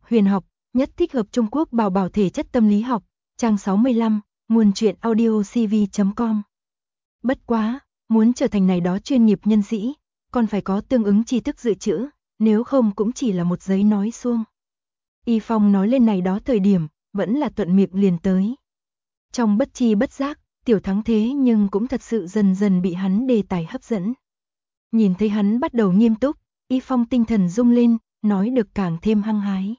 huyền học, nhất thích hợp Trung Quốc bảo bảo thể chất tâm lý học, trang 65, nguồn truyện audio cv.com. Bất quá, muốn trở thành này đó chuyên nghiệp nhân sĩ, còn phải có tương ứng tri thức dự trữ, nếu không cũng chỉ là một giấy nói suông. Y Phong nói lên này đó thời điểm, vẫn là thuận miệng liền tới. Trong bất chi bất giác, Tiểu Thắng thế nhưng cũng thật sự dần dần bị hắn đề tài hấp dẫn. Nhìn thấy hắn bắt đầu nghiêm túc, Y Phong tinh thần rung lên, nói được càng thêm hăng hái.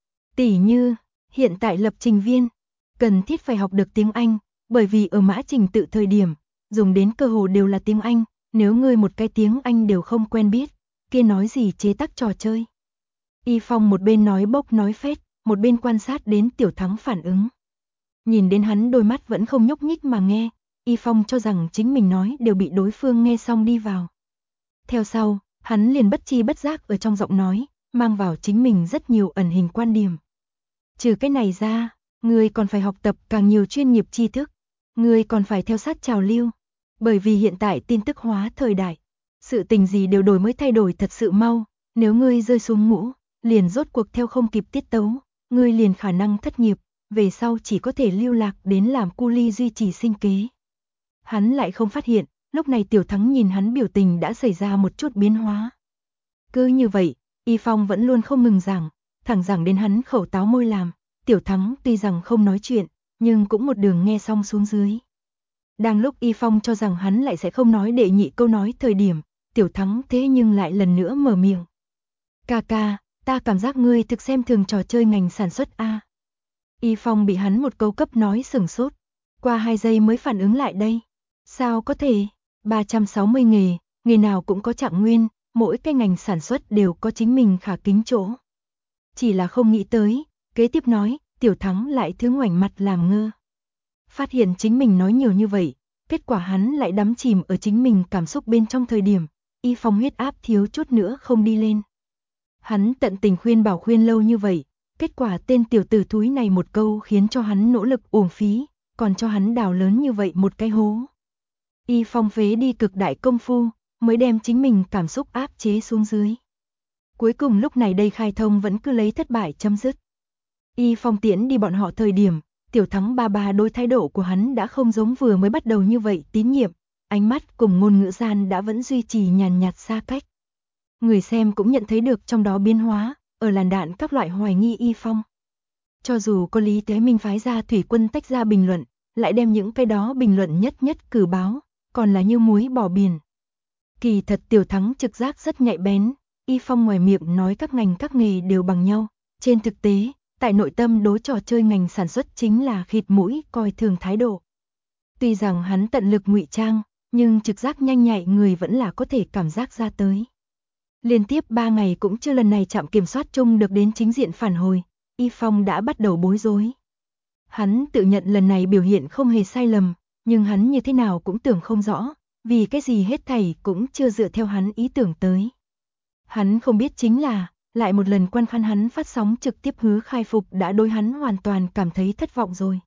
Tỉ như, hiện tại lập trình viên, cần thiết phải học được tiếng Anh, bởi vì ở mã trình tự thời điểm, dùng đến cơ hồ đều là tiếng Anh, nếu ngươi một cái tiếng Anh đều không quen biết, kia nói gì chế tác trò chơi. Y Phong một bên nói bốc nói phét, một bên quan sát đến Tiểu Thắng phản ứng. Nhìn đến hắn đôi mắt vẫn không nhúc nhích mà nghe, Y Phong cho rằng chính mình nói đều bị đối phương nghe xong đi vào. Theo sau, hắn liền bất chi bất giác ở trong giọng nói, mang vào chính mình rất nhiều ẩn hình quan điểm. Trừ cái này ra, ngươi còn phải học tập càng nhiều chuyên nghiệp tri thức, ngươi còn phải theo sát trào lưu. Bởi vì hiện tại tin tức hóa thời đại, sự tình gì đều đổi mới thay đổi thật sự mau, nếu ngươi rơi xuống ngũ, liền rốt cuộc theo không kịp tiết tấu, ngươi liền khả năng thất nghiệp, về sau chỉ có thể lưu lạc đến làm cu li duy trì sinh kế. Hắn lại không phát hiện, lúc này Tiểu Thắng nhìn hắn biểu tình đã xảy ra một chút biến hóa. Cứ như vậy, Y Phong vẫn luôn không ngừng giảng, thẳng giảng đến hắn khẩu táo môi làm, Tiểu Thắng tuy rằng không nói chuyện, nhưng cũng một đường nghe xong xuống dưới. Đang lúc Y Phong cho rằng hắn lại sẽ không nói đệ nhị câu nói thời điểm, Tiểu Thắng thế nhưng lại lần nữa mở miệng. Ca ca, ta cảm giác ngươi thực xem thường trò chơi ngành sản xuất a. Y Phong bị hắn một câu cấp nói sửng sốt, qua 2 giây mới phản ứng lại đây. Sao có thể, 360 nghề, nghề nào cũng có trạng nguyên, mỗi cái ngành sản xuất đều có chính mình khả kính chỗ. Chỉ là không nghĩ tới, kế tiếp nói, Tiểu Thắng lại thứ ngoảnh mặt làm ngơ. Phát hiện chính mình nói nhiều như vậy, kết quả hắn lại đắm chìm ở chính mình cảm xúc bên trong thời điểm, Y Phong huyết áp thiếu chút nữa không đi lên. Hắn tận tình khuyên bảo khuyên lâu như vậy, kết quả tên tiểu tử thúi này một câu khiến cho hắn nỗ lực uổng phí, còn cho hắn đào lớn như vậy một cái hố. Y Phong phế đi cực đại công phu, mới đem chính mình cảm xúc áp chế xuống dưới. Cuối cùng lúc này đây khai thông vẫn cứ lấy thất bại chấm dứt. Y Phong tiễn đi bọn họ thời điểm, Tiểu Thắng ba đôi thái độ của hắn đã không giống vừa mới bắt đầu như vậy tín nhiệm, ánh mắt cùng ngôn ngữ gian đã vẫn duy trì nhàn nhạt xa cách. Người xem cũng nhận thấy được trong đó biến hóa, ở làn đạn các loại hoài nghi Y Phong. Cho dù có Lý Thế Minh phái ra thủy quân tách ra bình luận, lại đem những cái đó bình luận nhất cử báo, còn là như muối bỏ biển. Kỳ thật Tiểu Thắng trực giác rất nhạy bén, Y Phong ngoài miệng nói các ngành các nghề đều bằng nhau, trên thực tế, tại nội tâm đối trò chơi ngành sản xuất chính là khịt mũi coi thường thái độ. Tuy rằng hắn tận lực ngụy trang, nhưng trực giác nhanh nhạy người vẫn là có thể cảm giác ra tới. Liên tiếp 3 ngày cũng chưa lần này trạm kiểm soát chung được đến chính diện phản hồi, Y Phong đã bắt đầu bối rối. Hắn tự nhận lần này biểu hiện không hề sai lầm, nhưng hắn như thế nào cũng tưởng không rõ, vì cái gì hết thảy cũng chưa dựa theo hắn ý tưởng tới. Hắn không biết chính là, lại một lần quan khán hắn phát sóng trực tiếp hứa khai phục đã đối hắn hoàn toàn cảm thấy thất vọng rồi.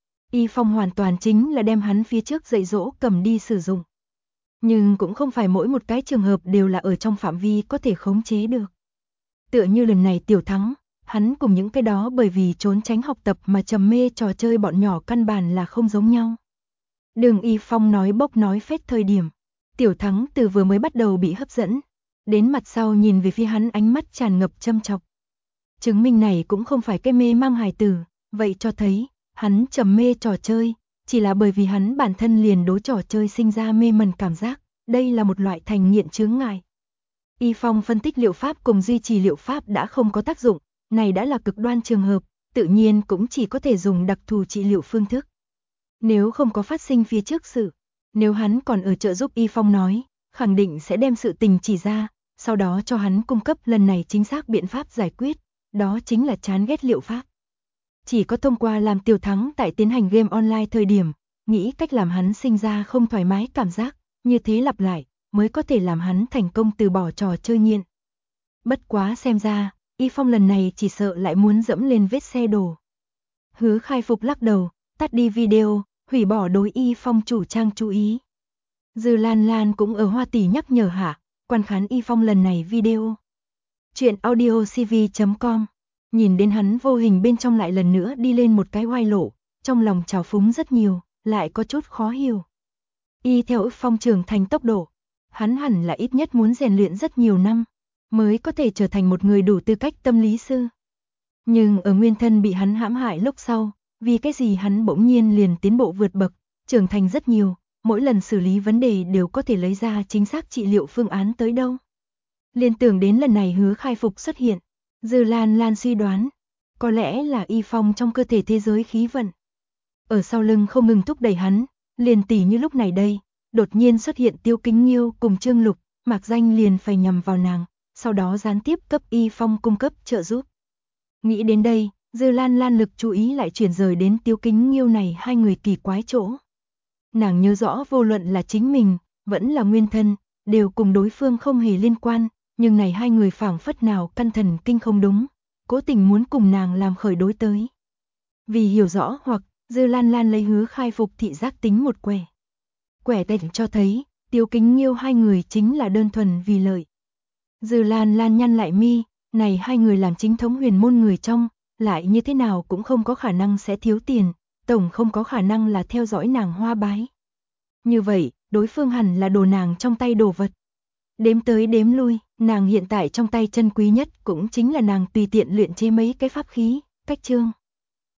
Y Phong hoàn toàn chính là đem hắn phía trước dạy dỗ cầm đi sử dụng. Nhưng cũng không phải mỗi một cái trường hợp đều là ở trong phạm vi có thể khống chế được. Tựa như lần này Tiểu Thắng, hắn cùng những cái đó bởi vì trốn tránh học tập mà trầm mê trò chơi bọn nhỏ căn bản là không giống nhau. Đường Y Phong nói bốc nói phét thời điểm, Tiểu Thắng từ vừa mới bắt đầu bị hấp dẫn, đến mặt sau nhìn về phía hắn ánh mắt tràn ngập châm chọc. Chứng minh này cũng không phải cái mê mang hài tử, vậy cho thấy, hắn trầm mê trò chơi, chỉ là bởi vì hắn bản thân liền đối trò chơi sinh ra mê mẩn cảm giác, đây là một loại thành nghiện chướng ngại. Y Phong phân tích liệu pháp cùng duy trì liệu pháp đã không có tác dụng, này đã là cực đoan trường hợp, tự nhiên cũng chỉ có thể dùng đặc thù trị liệu phương thức. Nếu không có phát sinh phía trước sự, nếu hắn còn ở trợ giúp Y Phong nói, khẳng định sẽ đem sự tình chỉ ra, sau đó cho hắn cung cấp lần này chính xác biện pháp giải quyết, đó chính là chán ghét liệu pháp. Chỉ có thông qua làm Tiểu Thắng tại tiến hành game online thời điểm, nghĩ cách làm hắn sinh ra không thoải mái cảm giác, như thế lặp lại, mới có thể làm hắn thành công từ bỏ trò chơi nghiện. Bất quá xem ra, Y Phong lần này chỉ sợ lại muốn dẫm lên vết xe đổ. Hứa khai phục lắc đầu, tắt đi video, hủy bỏ đối Y Phong chủ trang chú ý. Dư Lan Lan cũng ở Hoa Tỷ nhắc nhở hạ, quan khán Y Phong lần này video. Chuyện audio cv.com Nhìn đến hắn vô hình bên trong lại lần nữa đi lên một cái oai lộ, trong lòng trào phúng rất nhiều, lại có chút khó hiểu. Y theo Ức Phong trưởng thành tốc độ, hắn hẳn là ít nhất muốn rèn luyện rất nhiều năm, mới có thể trở thành một người đủ tư cách tâm lý sư. Nhưng ở nguyên thân bị hắn hãm hại lúc sau, vì cái gì hắn bỗng nhiên liền tiến bộ vượt bậc, trưởng thành rất nhiều, mỗi lần xử lý vấn đề đều có thể lấy ra chính xác trị liệu phương án tới đâu. Liên tưởng đến lần này Hứa Khai Phục xuất hiện, Dư Lan Lan suy đoán, có lẽ là Y Phong trong cơ thể thế giới khí vận. Ở sau lưng không ngừng thúc đẩy hắn, liền tỉ như lúc này đây, đột nhiên xuất hiện Tiêu Kính Nghiêu cùng Trương Lục, mạc danh liền phải nhằm vào nàng, sau đó gián tiếp cấp Y Phong cung cấp trợ giúp. Nghĩ đến đây, Dư Lan Lan lực chú ý lại chuyển rời đến Tiêu Kính Nghiêu này hai người kỳ quái chỗ. Nàng nhớ rõ vô luận là chính mình, vẫn là nguyên thân, đều cùng đối phương không hề liên quan, nhưng này hai người phảng phất nào căn thần kinh không đúng, cố tình muốn cùng nàng làm khởi đối tới. Vì hiểu rõ hoặc, Dư Lan Lan lấy Hứa Khai Phục thị giác tính một quẻ. Quẻ tạch cho thấy, Tiêu Kính Nghiêu hai người chính là đơn thuần vì lợi. Dư Lan Lan nhăn lại mi, này hai người làm chính thống huyền môn người trong, lại như thế nào cũng không có khả năng sẽ thiếu tiền, tổng không có khả năng là theo dõi nàng hoa bái. Như vậy, đối phương hẳn là đồ nàng trong tay đồ vật. Đếm tới đếm lui, nàng hiện tại trong tay chân quý nhất cũng chính là nàng tùy tiện luyện chế mấy cái pháp khí, cách chương.